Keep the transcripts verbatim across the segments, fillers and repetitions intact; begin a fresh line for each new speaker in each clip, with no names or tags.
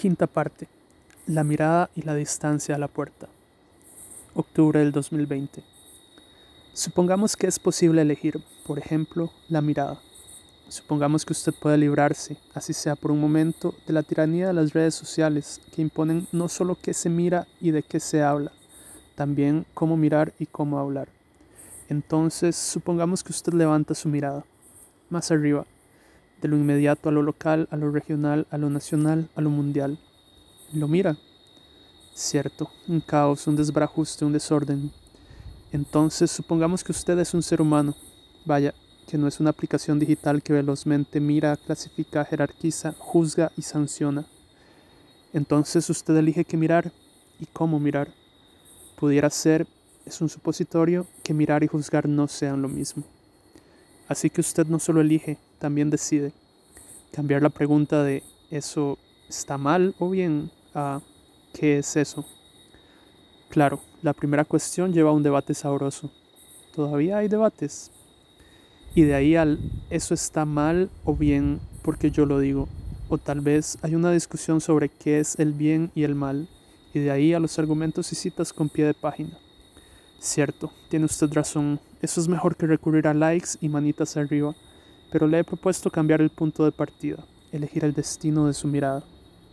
Quinta parte. La mirada y la distancia a la puerta. Octubre del dos mil veinte. Supongamos que es posible elegir, por ejemplo, la mirada. Supongamos que usted puede librarse, así sea por un momento, de la tiranía de las redes sociales que imponen no solo qué se mira y de qué se habla, también cómo mirar y cómo hablar. Entonces, supongamos que usted levanta su mirada, más arriba, de lo inmediato a lo local, a lo regional, a lo nacional, a lo mundial. Lo mira. Cierto, un caos, un desbarajuste, un desorden. Entonces, supongamos que usted es un ser humano. Vaya, que no es una aplicación digital que velozmente mira, clasifica, jerarquiza, juzga y sanciona. Entonces usted elige qué mirar y cómo mirar. Pudiera ser, es un supositorio, que mirar y juzgar no sean lo mismo. Así que usted no solo elige, también decide. Cambiar la pregunta de ¿eso está mal o bien? A ¿qué es eso? Claro, la primera cuestión lleva a un debate sabroso. Todavía hay debates. Y de ahí al ¿eso está mal o bien porque yo lo digo? O tal vez hay una discusión sobre qué es el bien y el mal. Y de ahí a los argumentos y citas con pie de página. Cierto, tiene usted razón. Eso es mejor que recurrir a likes y manitas arriba. Pero le he propuesto cambiar el punto de partida. Elegir el destino de su mirada.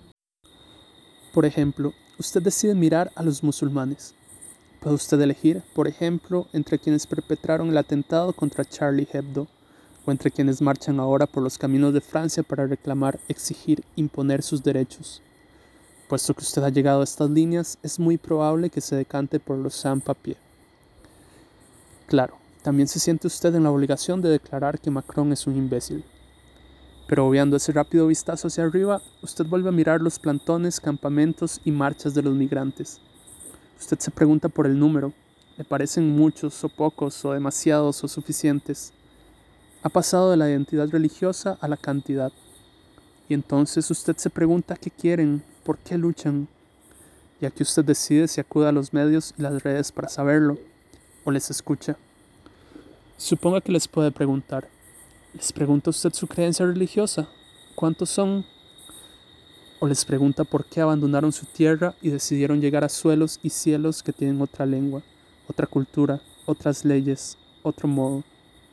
Por ejemplo, usted decide mirar a los musulmanes. Puede usted elegir, por ejemplo, entre quienes perpetraron el atentado contra Charlie Hebdo, o entre quienes marchan ahora por los caminos de Francia para reclamar, exigir, imponer sus derechos. Puesto que usted ha llegado a estas líneas, es muy probable que se decante por los sans-papiers. Claro, también se siente usted en la obligación de declarar que Macron es un imbécil. Pero obviando ese rápido vistazo hacia arriba, usted vuelve a mirar los plantones, campamentos y marchas de los migrantes. Usted se pregunta por el número. ¿Le parecen muchos o pocos o demasiados o suficientes? Ha pasado de la identidad religiosa a la cantidad. Y entonces usted se pregunta qué quieren, por qué luchan. Y aquí usted decide si acude a los medios y las redes para saberlo, o les escucha. Suponga que les puede preguntar. ¿Les pregunta usted su creencia religiosa? ¿Cuántos son? ¿O les pregunta por qué abandonaron su tierra y decidieron llegar a suelos y cielos que tienen otra lengua, otra cultura, otras leyes, otro modo?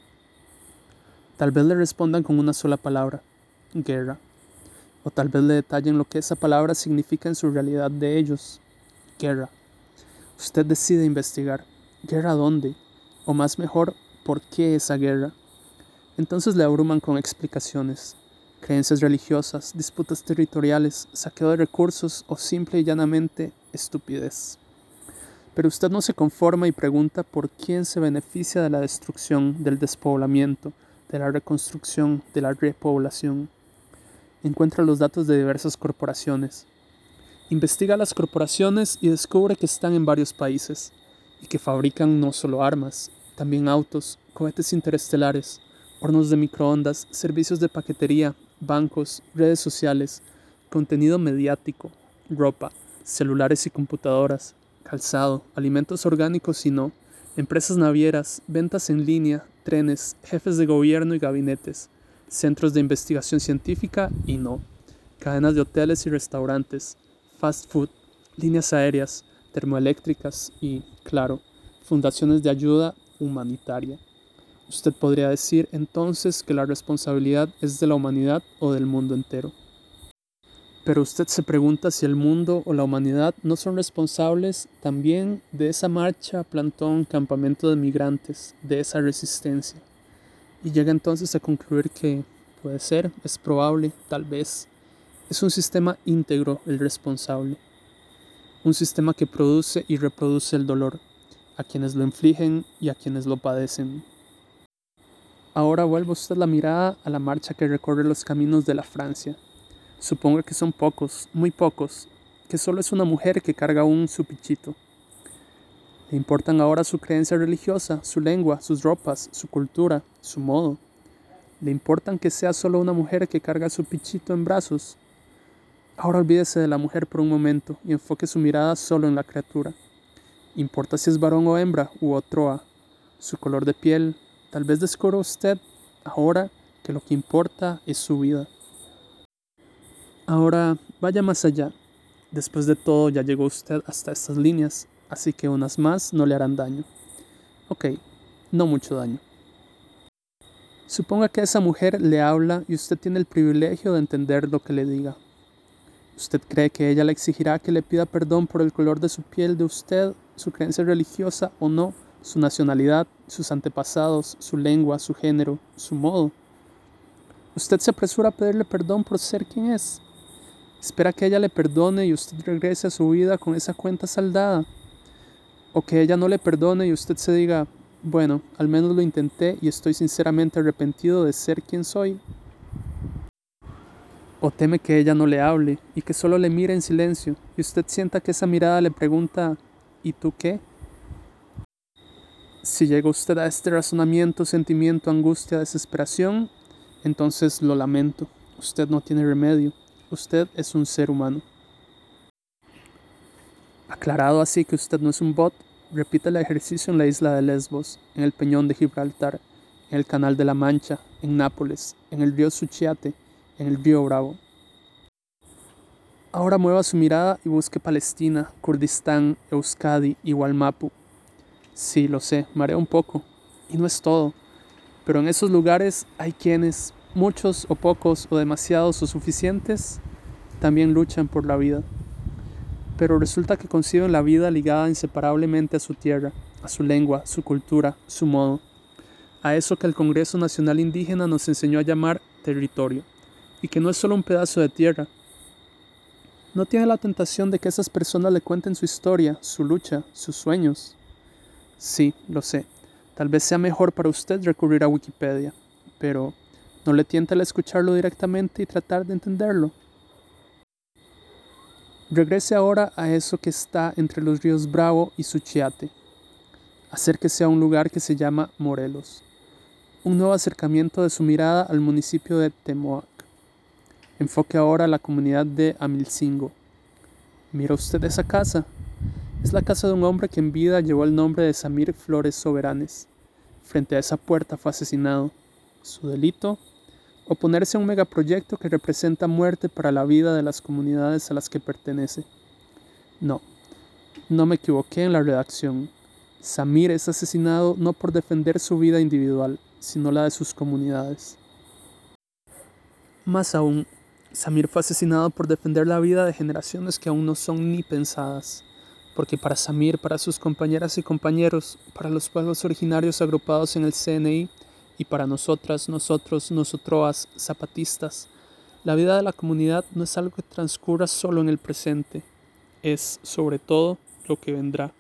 Tal vez le respondan con una sola palabra, guerra. O tal vez le detallen lo que esa palabra significa en su realidad de ellos, guerra. Usted decide investigar, ¿guerra dónde? O más mejor, ¿por qué esa guerra? Entonces le abruman con explicaciones, creencias religiosas, disputas territoriales, saqueo de recursos o simple y llanamente estupidez. Pero usted no se conforma y pregunta por quién se beneficia de la destrucción, del despoblamiento, de la reconstrucción, de la repoblación. Encuentra los datos de diversas corporaciones. Investiga las corporaciones y descubre que están en varios países y que fabrican no solo armas, también autos, cohetes interestelares, hornos de microondas, servicios de paquetería, bancos, redes sociales, contenido mediático, ropa, celulares y computadoras, calzado, alimentos orgánicos y no, empresas navieras, ventas en línea, trenes, jefes de gobierno y gabinetes, centros de investigación científica y no, cadenas de hoteles y restaurantes, fast food, líneas aéreas, termoeléctricas y, claro, fundaciones de ayuda humanitaria. Usted podría decir entonces que la responsabilidad es de la humanidad o del mundo entero. Pero usted se pregunta si el mundo o la humanidad no son responsables también de esa marcha, plantón, campamento de migrantes, de esa resistencia. Y llega entonces a concluir que puede ser, es probable, tal vez, es un sistema íntegro el responsable. Un sistema que produce y reproduce el dolor, a quienes lo infligen y a quienes lo padecen. Ahora vuelve usted la mirada a la marcha que recorre los caminos de la Francia. Suponga que son pocos, muy pocos, que solo es una mujer que carga un su pichito. Le importan ahora su creencia religiosa, su lengua, sus ropas, su cultura, su modo. Le importan que sea solo una mujer que carga su pichito en brazos. Ahora olvídese de la mujer por un momento y enfoque su mirada solo en la criatura. Importa si es varón o hembra u otroa, su color de piel. Tal vez descubra usted ahora que lo que importa es su vida. Ahora vaya más allá. Después de todo ya llegó usted hasta estas líneas, así que unas más no le harán daño. Ok, no mucho daño. Suponga que esa mujer le habla y usted tiene el privilegio de entender lo que le diga. ¿Usted cree que ella le exigirá que le pida perdón por el color de su piel de usted, su creencia religiosa o no, su nacionalidad, sus antepasados, su lengua, su género, su modo? Usted se apresura a pedirle perdón por ser quien es. Espera que ella le perdone y usted regrese a su vida con esa cuenta saldada. O que ella no le perdone y usted se diga, bueno, al menos lo intenté y estoy sinceramente arrepentido de ser quien soy. O teme que ella no le hable y que solo le mire en silencio y usted sienta que esa mirada le pregunta, ¿y tú qué? Si llega usted a este razonamiento, sentimiento, angustia, desesperación, entonces lo lamento, usted no tiene remedio, usted es un ser humano. Aclarado así que usted no es un bot, repite el ejercicio en la isla de Lesbos, en el peñón de Gibraltar, en el canal de la Mancha, en Nápoles, en el río Suchiate, en el río Bravo. Ahora mueva su mirada y busque Palestina, Kurdistán, Euskadi y Walmapu. Sí, lo sé, marea un poco, y no es todo, pero en esos lugares hay quienes, muchos o pocos o demasiados o suficientes, también luchan por la vida. Pero resulta que conciben la vida ligada inseparablemente a su tierra, a su lengua, su cultura, su modo, a eso que el Congreso Nacional Indígena nos enseñó a llamar territorio, y que no es solo un pedazo de tierra. No tiene la tentación de que esas personas le cuenten su historia, su lucha, sus sueños. Sí, lo sé, tal vez sea mejor para usted recurrir a Wikipedia, pero ¿no le tienta el escucharlo directamente y tratar de entenderlo? Regrese ahora a eso que está entre los ríos Bravo y Suchiate. Acérquese a un lugar que se llama Morelos. Un nuevo acercamiento de su mirada al municipio de Temoac. Enfoque ahora a la comunidad de Amilcingo. ¿Mira usted esa casa? Es la casa de un hombre que en vida llevó el nombre de Samir Flores Soberanes. Frente a esa puerta fue asesinado. Su delito: oponerse a un megaproyecto que representa muerte para la vida de las comunidades a las que pertenece. No, no me equivoqué en la redacción. Samir es asesinado no por defender su vida individual, sino la de sus comunidades. Más aún, Samir fue asesinado por defender la vida de generaciones que aún no son ni pensadas. Porque para Samir, para sus compañeras y compañeros, para los pueblos originarios agrupados en el C N I, y para nosotras, nosotros, nosotroas, zapatistas, la vida de la comunidad no es algo que transcurra solo en el presente, es, sobre todo, lo que vendrá.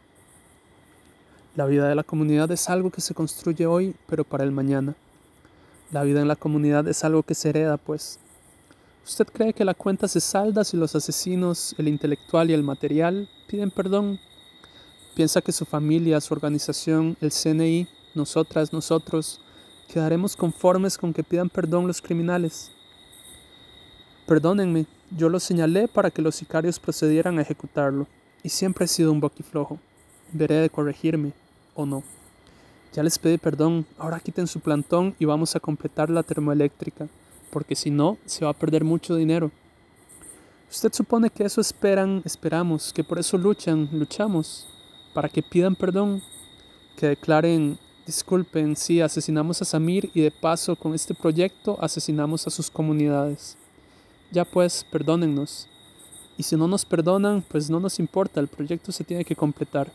La vida de la comunidad es algo que se construye hoy, pero para el mañana. La vida en la comunidad es algo que se hereda, pues. ¿Usted cree que la cuenta se salda si los asesinos, el intelectual y el material, piden perdón? ¿Piensa que su familia, su organización, el C N I, nosotras, nosotros, quedaremos conformes con que pidan perdón los criminales? Perdónenme, yo lo señalé para que los sicarios procedieran a ejecutarlo, y siempre he sido un boquiflojo. Veré de corregirme, o no. Ya les pedí perdón, ahora quiten su plantón y vamos a completar la termoeléctrica, porque si no, se va a perder mucho dinero. ¿Usted supone que eso esperan, esperamos, que por eso luchan, luchamos? Para que pidan perdón, que declaren, disculpen, sí, asesinamos a Samir y de paso con este proyecto asesinamos a sus comunidades. Ya pues, perdónennos. Y si no nos perdonan, pues no nos importa, el proyecto se tiene que completar.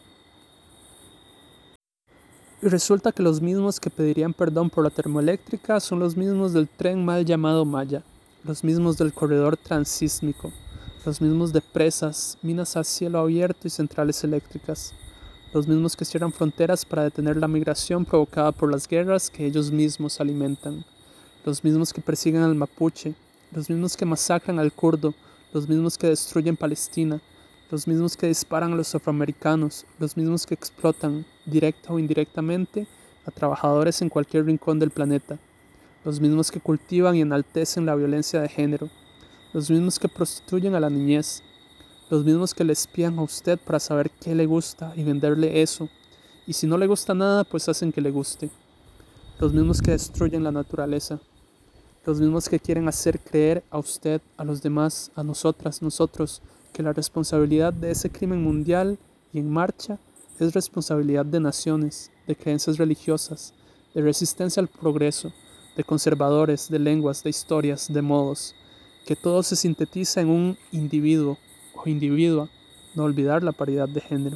Y resulta que los mismos que pedirían perdón por la termoeléctrica son los mismos del tren mal llamado Maya, los mismos del corredor transísmico, los mismos de presas, minas a cielo abierto y centrales eléctricas, los mismos que cierran fronteras para detener la migración provocada por las guerras que ellos mismos alimentan, los mismos que persiguen al mapuche, los mismos que masacran al kurdo, los mismos que destruyen Palestina, los mismos que disparan a los afroamericanos, los mismos que explotan, directa o indirectamente, a trabajadores en cualquier rincón del planeta, los mismos que cultivan y enaltecen la violencia de género, los mismos que prostituyen a la niñez, los mismos que le espían a usted para saber qué le gusta y venderle eso, y si no le gusta nada, pues hacen que le guste, los mismos que destruyen la naturaleza, los mismos que quieren hacer creer a usted, a los demás, a nosotras, nosotros, que la responsabilidad de ese crimen mundial y en marcha es responsabilidad de naciones, de creencias religiosas, de resistencia al progreso, de conservadores, de lenguas, de historias, de modos, que todo se sintetiza en un individuo o individua, no olvidar la paridad de género.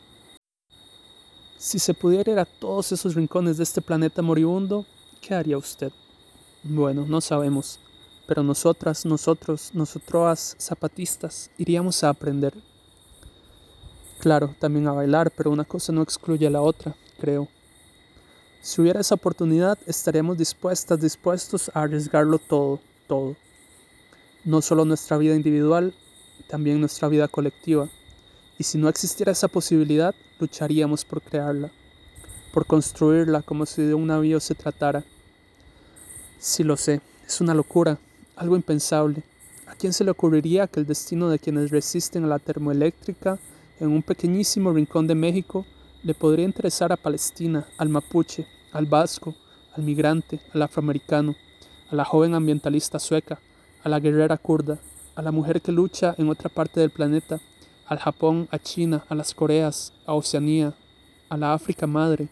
Si se pudiera ir a todos esos rincones de este planeta moribundo, ¿qué haría usted? Bueno, no sabemos, pero nosotras, nosotros, nosotroas, zapatistas, iríamos a aprender. Claro, también a bailar, pero una cosa no excluye a la otra, creo. Si hubiera esa oportunidad, estaríamos dispuestas, dispuestos a arriesgarlo todo, todo. No solo nuestra vida individual, también nuestra vida colectiva. Y si no existiera esa posibilidad, lucharíamos por crearla, por construirla como si de un navío se tratara. Sí lo sé, es una locura, algo impensable. ¿A quién se le ocurriría que el destino de quienes resisten a la termoeléctrica en un pequeñísimo rincón de México le podría interesar a Palestina, al mapuche, al vasco, al migrante, al afroamericano, a la joven ambientalista sueca, a la guerrera kurda, a la mujer que lucha en otra parte del planeta, al Japón, a China, a las Coreas, a Oceanía, a la África madre?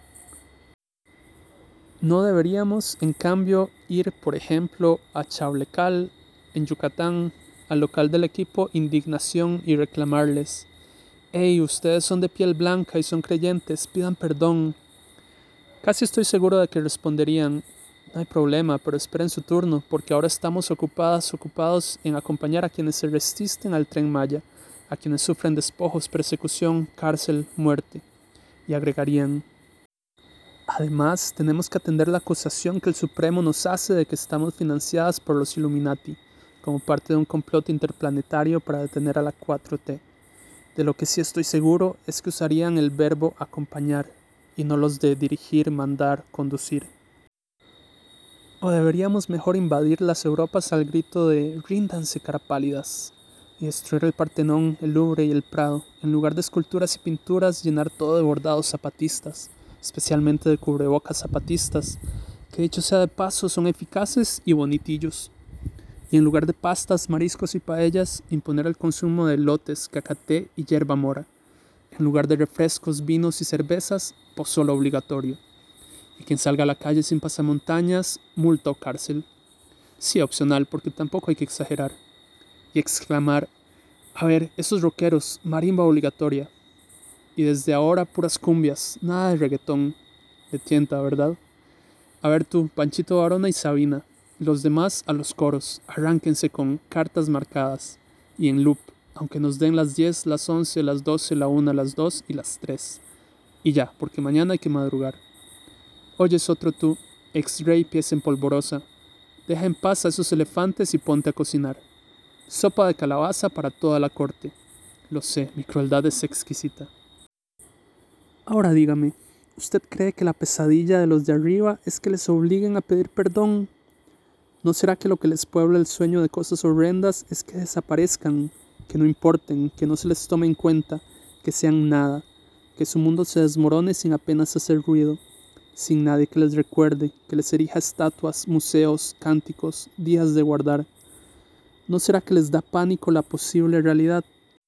No deberíamos, en cambio, ir, por ejemplo, a Chablecal, en Yucatán, al local del equipo Indignación y reclamarles: «Hey, ustedes son de piel blanca y son creyentes, pidan perdón». Casi estoy seguro de que responderían: «No hay problema, pero esperen su turno, porque ahora estamos ocupadas, ocupados en acompañar a quienes se resisten al Tren Maya, a quienes sufren despojos, persecución, cárcel, muerte». Y agregarían: «Además, tenemos que atender la acusación que el Supremo nos hace de que estamos financiadas por los Illuminati, como parte de un complot interplanetario para detener a la cuatro T. De lo que sí estoy seguro es que usarían el verbo acompañar, y no los de dirigir, mandar, conducir». O deberíamos mejor invadir las Europas al grito de «ríndanse, carapálidas», y destruir el Partenón, el Louvre y el Prado, en lugar de esculturas y pinturas llenar todo de bordados zapatistas, especialmente de cubrebocas zapatistas, que dicho sea de paso son eficaces y bonitillos. Y en lugar de pastas, mariscos y paellas, imponer el consumo de elotes, cacaté y yerba mora. En lugar de refrescos, vinos y cervezas, pozole obligatorio. Y quien salga a la calle sin pasamontañas, multa o cárcel. Sí, opcional, porque tampoco hay que exagerar. Y exclamar: «A ver, esos rockeros, marimba obligatoria». Y desde ahora puras cumbias, nada de reggaetón. De tienta, ¿verdad? A ver tú, Panchito Varona y Sabina. Los demás a los coros, arránquense con cartas marcadas. Y en loop, aunque nos den las diez, las once, las doce, la una, las dos y las tres. Y ya, porque mañana hay que madrugar. Oyes otro tú, X-Ray pies en polvorosa. Deja en paz a esos elefantes y ponte a cocinar. Sopa de calabaza para toda la corte. Lo sé, mi crueldad es exquisita. Ahora dígame, ¿usted cree que la pesadilla de los de arriba es que les obliguen a pedir perdón? ¿No será que lo que les puebla el sueño de cosas horrendas es que desaparezcan, que no importen, que no se les tome en cuenta, que sean nada, que su mundo se desmorone sin apenas hacer ruido, sin nadie que les recuerde, que les erija estatuas, museos, cánticos, días de guardar? ¿No será que les da pánico la posible realidad?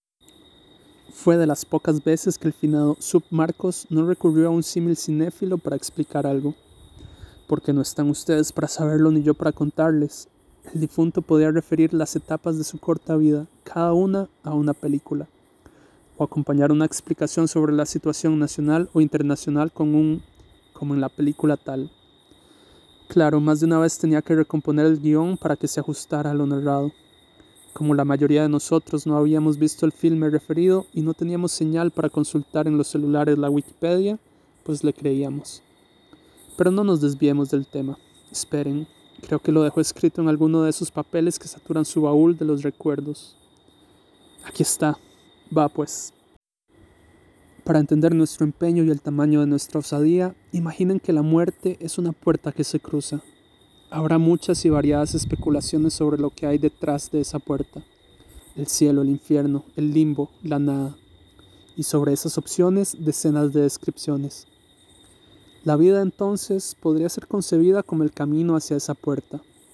Fue de las pocas veces que el finado Sub Marcos no recurrió a un símil cinéfilo para explicar algo. Porque no están ustedes para saberlo ni yo para contarles. El difunto podía referir las etapas de su corta vida, cada una a una película, o acompañar una explicación sobre la situación nacional o internacional con un «como en la película tal». Claro, más de una vez tenía que recomponer el guión para que se ajustara a lo narrado. Como la mayoría de nosotros no habíamos visto el filme referido y no teníamos señal para consultar en los celulares la Wikipedia, pues le creíamos. Pero no nos desviemos del tema. Esperen, creo que lo dejó escrito en alguno de esos papeles que saturan su baúl de los recuerdos. Aquí está. Va pues. Para entender nuestro empeño y el tamaño de nuestra osadía, imaginen que la muerte es una puerta que se cruza. Habrá muchas y variadas especulaciones sobre lo que hay detrás de esa puerta. El cielo, el infierno, el limbo, la nada. Y sobre esas opciones, decenas de descripciones. La vida entonces podría ser concebida como el camino hacia esa puerta.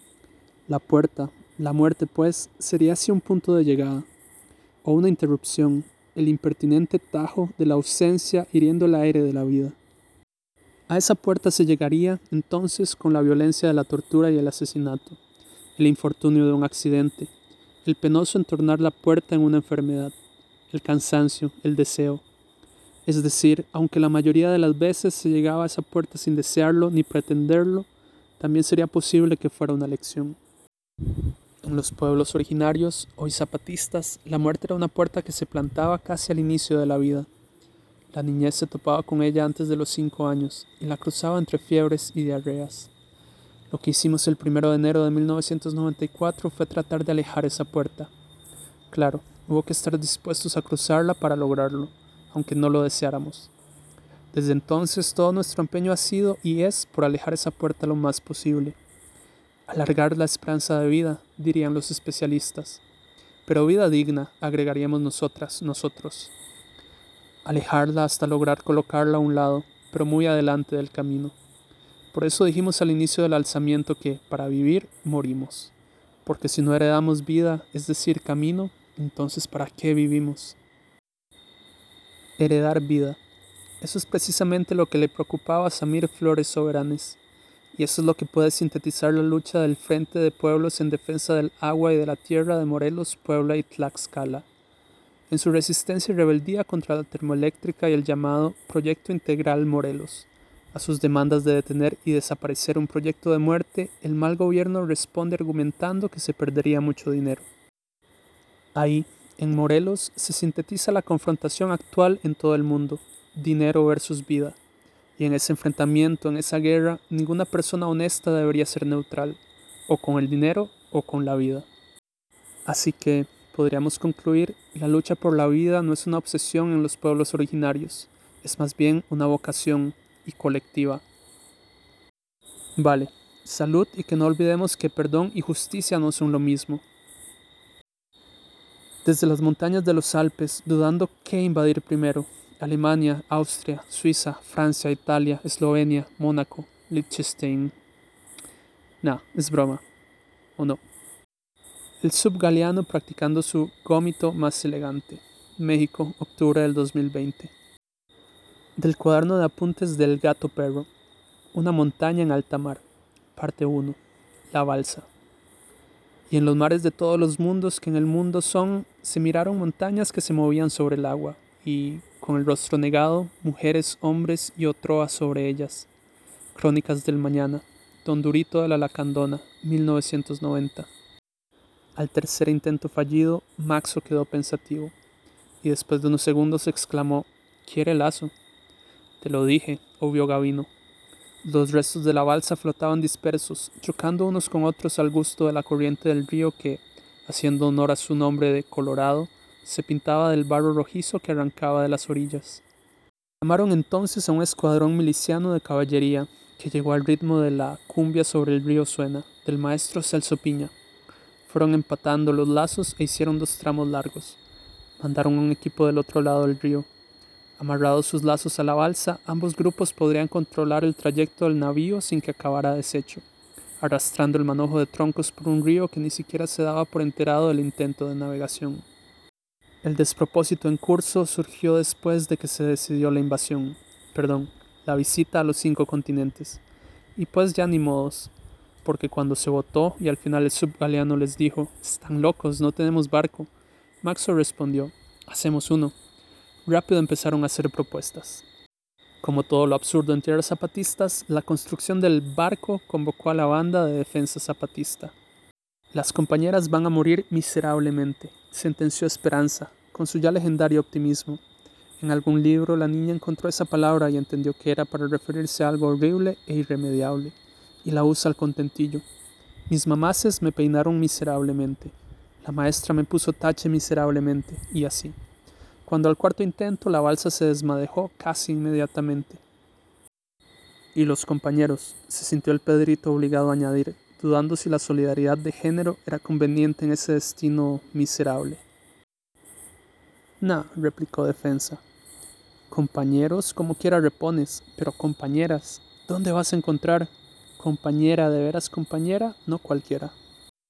La puerta, la muerte pues, sería así un punto de llegada, o una interrupción, el impertinente tajo de la ausencia hiriendo el aire de la vida. A esa puerta se llegaría, entonces, con la violencia de la tortura y el asesinato, el infortunio de un accidente, el penoso entornar la puerta en una enfermedad, el cansancio, el deseo. Es decir, aunque la mayoría de las veces se llegaba a esa puerta sin desearlo ni pretenderlo, también sería posible que fuera una lección. En los pueblos originarios, hoy zapatistas, la muerte era una puerta que se plantaba casi al inicio de la vida. La niñez se topaba con ella antes de los cinco años y la cruzaba entre fiebres y diarreas. Lo que hicimos el primero de enero de mil novecientos noventa y cuatro fue tratar de alejar esa puerta. Claro, hubo que estar dispuestos a cruzarla para lograrlo, aunque no lo deseáramos. Desde entonces todo nuestro empeño ha sido y es por alejar esa puerta lo más posible. Alargar la esperanza de vida, dirían los especialistas. Pero vida digna, agregaríamos nosotras, nosotros. Alejarla hasta lograr colocarla a un lado, pero muy adelante del camino. Por eso dijimos al inicio del alzamiento que, para vivir, morimos. Porque si no heredamos vida, es decir, camino, entonces ¿para qué vivimos? Heredar vida. Eso es precisamente lo que le preocupaba a Samir Flores Soberanes. Y eso es lo que puede sintetizar la lucha del Frente de Pueblos en defensa del agua y de la tierra de Morelos, Puebla y Tlaxcala. En su resistencia y rebeldía contra la termoeléctrica y el llamado Proyecto Integral Morelos. A sus demandas de detener y desaparecer un proyecto de muerte, el mal gobierno responde argumentando que se perdería mucho dinero. Ahí, en Morelos, se sintetiza la confrontación actual en todo el mundo, dinero versus vida. Y en ese enfrentamiento, en esa guerra, ninguna persona honesta debería ser neutral, o con el dinero o con la vida. Así que, podríamos concluir, la lucha por la vida no es una obsesión en los pueblos originarios, es más bien una vocación y colectiva. Vale, salud y que no olvidemos que perdón y justicia no son lo mismo. Desde las montañas de los Alpes, dudando qué invadir primero, Alemania, Austria, Suiza, Francia, Italia, Eslovenia, Mónaco, Liechtenstein. Nah, es broma. ¿O no? El subgaleano practicando su gómito más elegante. México, octubre del dos mil veinte. Del cuaderno de apuntes del gato perro. Una montaña en alta mar. Parte uno. La balsa. Y en los mares de todos los mundos que en el mundo son, se miraron montañas que se movían sobre el agua, y, con el rostro negado, mujeres, hombres y otroas sobre ellas. Crónicas del mañana. Don Durito de la Lacandona, mil novecientos noventa. Al tercer intento fallido, Maxo quedó pensativo, y después de unos segundos exclamó: «¿Quiere lazo?» «Te lo dije», obvió Gavino. Los restos de la balsa flotaban dispersos, chocando unos con otros al gusto de la corriente del río que, haciendo honor a su nombre de Colorado, se pintaba del barro rojizo que arrancaba de las orillas. Llamaron entonces a un escuadrón miliciano de caballería, que llegó al ritmo de la cumbia sobre el río Suena, del maestro Celso Piña. Fueron empatando los lazos e hicieron dos tramos largos. Mandaron un equipo del otro lado del río. Amarrados sus lazos a la balsa, ambos grupos podrían controlar el trayecto del navío sin que acabara deshecho, arrastrando el manojo de troncos por un río que ni siquiera se daba por enterado del intento de navegación. El despropósito en curso surgió después de que se decidió la invasión, perdón, la visita a los cinco continentes. Y pues ya ni modos, porque cuando se votó y al final el subgaleano les dijo: «Están locos, no tenemos barco», Maxo respondió: «Hacemos uno». Rápido empezaron a hacer propuestas. Como todo lo absurdo en tierras zapatistas, la construcción del barco convocó a la banda de defensa zapatista. «Las compañeras van a morir miserablemente», sentenció Esperanza, con su ya legendario optimismo. En algún libro la niña encontró esa palabra y entendió que era para referirse a algo horrible e irremediable, y la usa al contentillo. «Mis mamaces me peinaron miserablemente. La maestra me puso tache miserablemente», y así. Cuando al cuarto intento la balsa se desmadejó casi inmediatamente. «Y los compañeros», se sintió el Pedrito obligado a añadir, dudando si la solidaridad de género era conveniente en ese destino miserable. «Nah», replicó Defensa. «Compañeros, como quiera repones, pero compañeras, ¿dónde vas a encontrar? Compañera, de veras compañera, no cualquiera».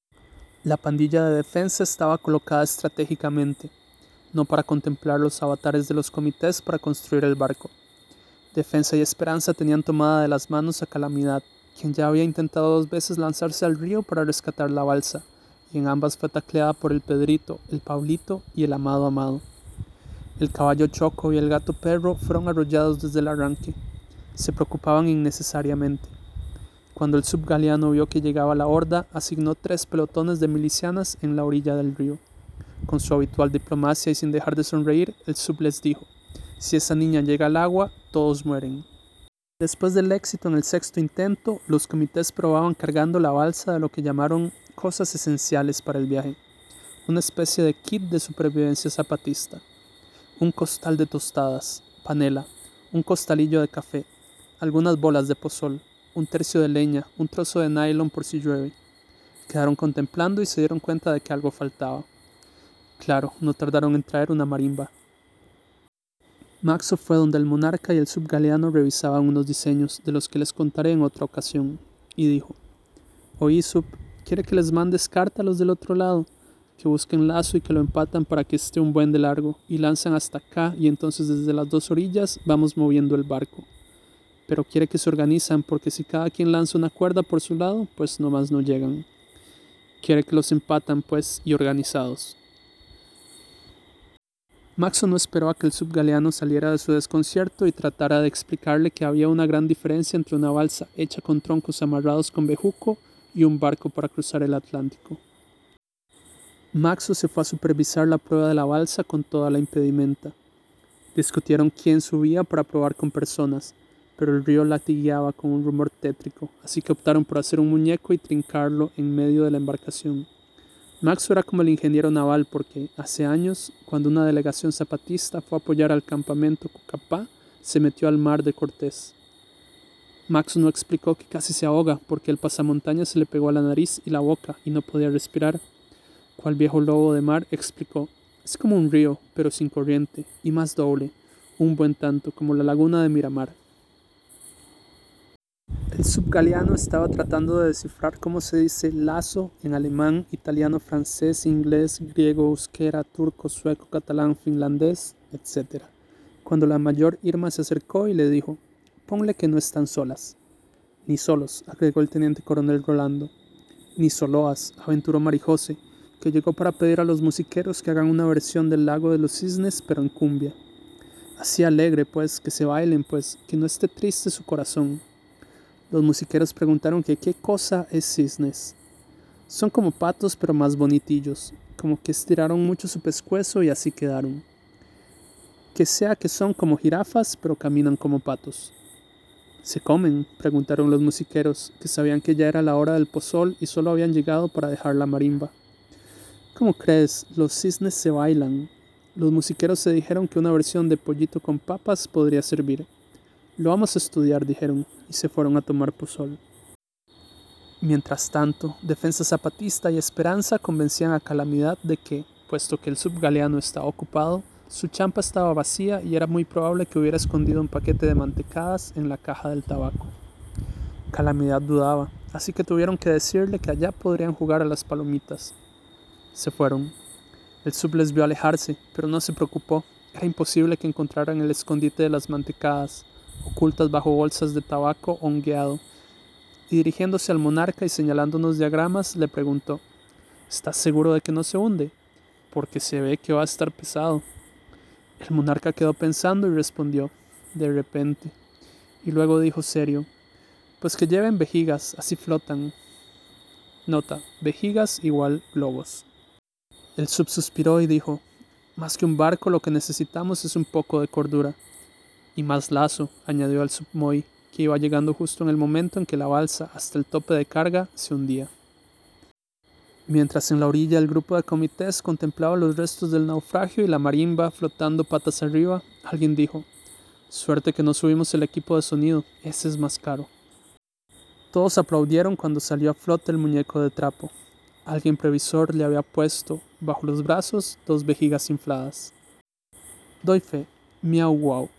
La pandilla de defensa estaba colocada estratégicamente, no para contemplar los avatares de los comités para construir el barco. Defensa y Esperanza tenían tomada de las manos a Calamidad, quien ya había intentado dos veces lanzarse al río para rescatar la balsa, y en ambas fue tacleada por el Pedrito, el Pablito y el Amado Amado. El caballo Choco y el gato Perro fueron arrollados desde el arranque. Se preocupaban innecesariamente. Cuando el subgaleano vio que llegaba la horda, asignó tres pelotones de milicianas en la orilla del río. Con su habitual diplomacia y sin dejar de sonreír, el sub les dijo: si esa niña llega al agua, todos mueren. Después del éxito en el sexto intento, los comités probaban cargando la balsa de lo que llamaron cosas esenciales para el viaje, una especie de kit de supervivencia zapatista. Un costal de tostadas, panela, un costalillo de café, algunas bolas de pozol, un tercio de leña, un trozo de nylon por si llueve. Quedaron contemplando y se dieron cuenta de que algo faltaba. Claro, no tardaron en traer una marimba. Maxo fue donde el monarca y el subgaleano revisaban unos diseños, de los que les contaré en otra ocasión, y dijo: oí, sub, ¿quiere que les mandes carta a los del otro lado? Que busquen lazo y que lo empatan para que esté un buen de largo, y lanzan hasta acá, y entonces desde las dos orillas vamos moviendo el barco. Pero quiere que se organizan, porque si cada quien lanza una cuerda por su lado, pues nomás no llegan. Quiere que los empatan, pues, y organizados. Maxo no esperó a que el subgaleano saliera de su desconcierto y tratara de explicarle que había una gran diferencia entre una balsa hecha con troncos amarrados con bejuco y un barco para cruzar el Atlántico. Maxo se fue a supervisar la prueba de la balsa con toda la impedimenta. Discutieron quién subía para probar con personas, pero el río latigueaba con un rumor tétrico, así que optaron por hacer un muñeco y trincarlo en medio de la embarcación. Maxo era como el ingeniero naval porque, hace años, cuando una delegación zapatista fue a apoyar al campamento Cucapá, se metió al mar de Cortés. Maxo no explicó que casi se ahoga porque el pasamontañas se le pegó a la nariz y la boca y no podía respirar. Cual viejo lobo de mar explicó: es como un río, pero sin corriente, y más doble, un buen tanto, como la laguna de Miramar. El subgaleano estaba tratando de descifrar cómo se dice lazo en alemán, italiano, francés, inglés, griego, euskera, turco, sueco, catalán, finlandés, etcétera, cuando la mayor Irma se acercó y le dijo: ponle que no están solas. Ni solos, agregó el teniente coronel Rolando. Ni soloas, aventuró Marijose, que llegó para pedir a los musiqueros que hagan una versión del Lago de los Cisnes, pero en cumbia. Así alegre, pues, que se bailen, pues, que no esté triste su corazón. Los musiqueros preguntaron que qué cosa es cisnes. Son como patos pero más bonitillos, como que estiraron mucho su pescuezo y así quedaron. Que sea que son como jirafas pero caminan como patos. ¿Se comen?, preguntaron los musiqueros, que sabían que ya era la hora del pozol y solo habían llegado para dejar la marimba. ¿Cómo crees? Los cisnes se bailan. Los musiqueros se dijeron que una versión de pollito con papas podría servir. Lo vamos a estudiar, dijeron, y se fueron a tomar pozol. Mientras tanto, Defensa Zapatista y Esperanza convencían a Calamidad de que, puesto que el subgaleano estaba ocupado, su champa estaba vacía y era muy probable que hubiera escondido un paquete de mantecadas en la caja del tabaco. Calamidad dudaba, así que tuvieron que decirle que allá podrían jugar a las palomitas. Se fueron. El sub les vio alejarse, pero no se preocupó. Era imposible que encontraran el escondite de las mantecadas, ocultas bajo bolsas de tabaco hongueado, y dirigiéndose al monarca y señalando unos diagramas, le preguntó: ¿estás seguro de que no se hunde? Porque se ve que va a estar pesado. El monarca quedó pensando y respondió, de repente, y luego dijo serio: pues que lleven vejigas, así flotan. Nota: vejigas igual globos. El sub suspiró y dijo: más que un barco, lo que necesitamos es un poco de cordura. Y más lazo, añadió el submoy, que iba llegando justo en el momento en que la balsa, hasta el tope de carga, se hundía. Mientras en la orilla el grupo de comités contemplaba los restos del naufragio y la marimba flotando patas arriba, alguien dijo: suerte que no subimos el equipo de sonido, ese es más caro. Todos aplaudieron cuando salió a flote el muñeco de trapo. Alguien previsor le había puesto, bajo los brazos, dos vejigas infladas. Doy fe, miau wow.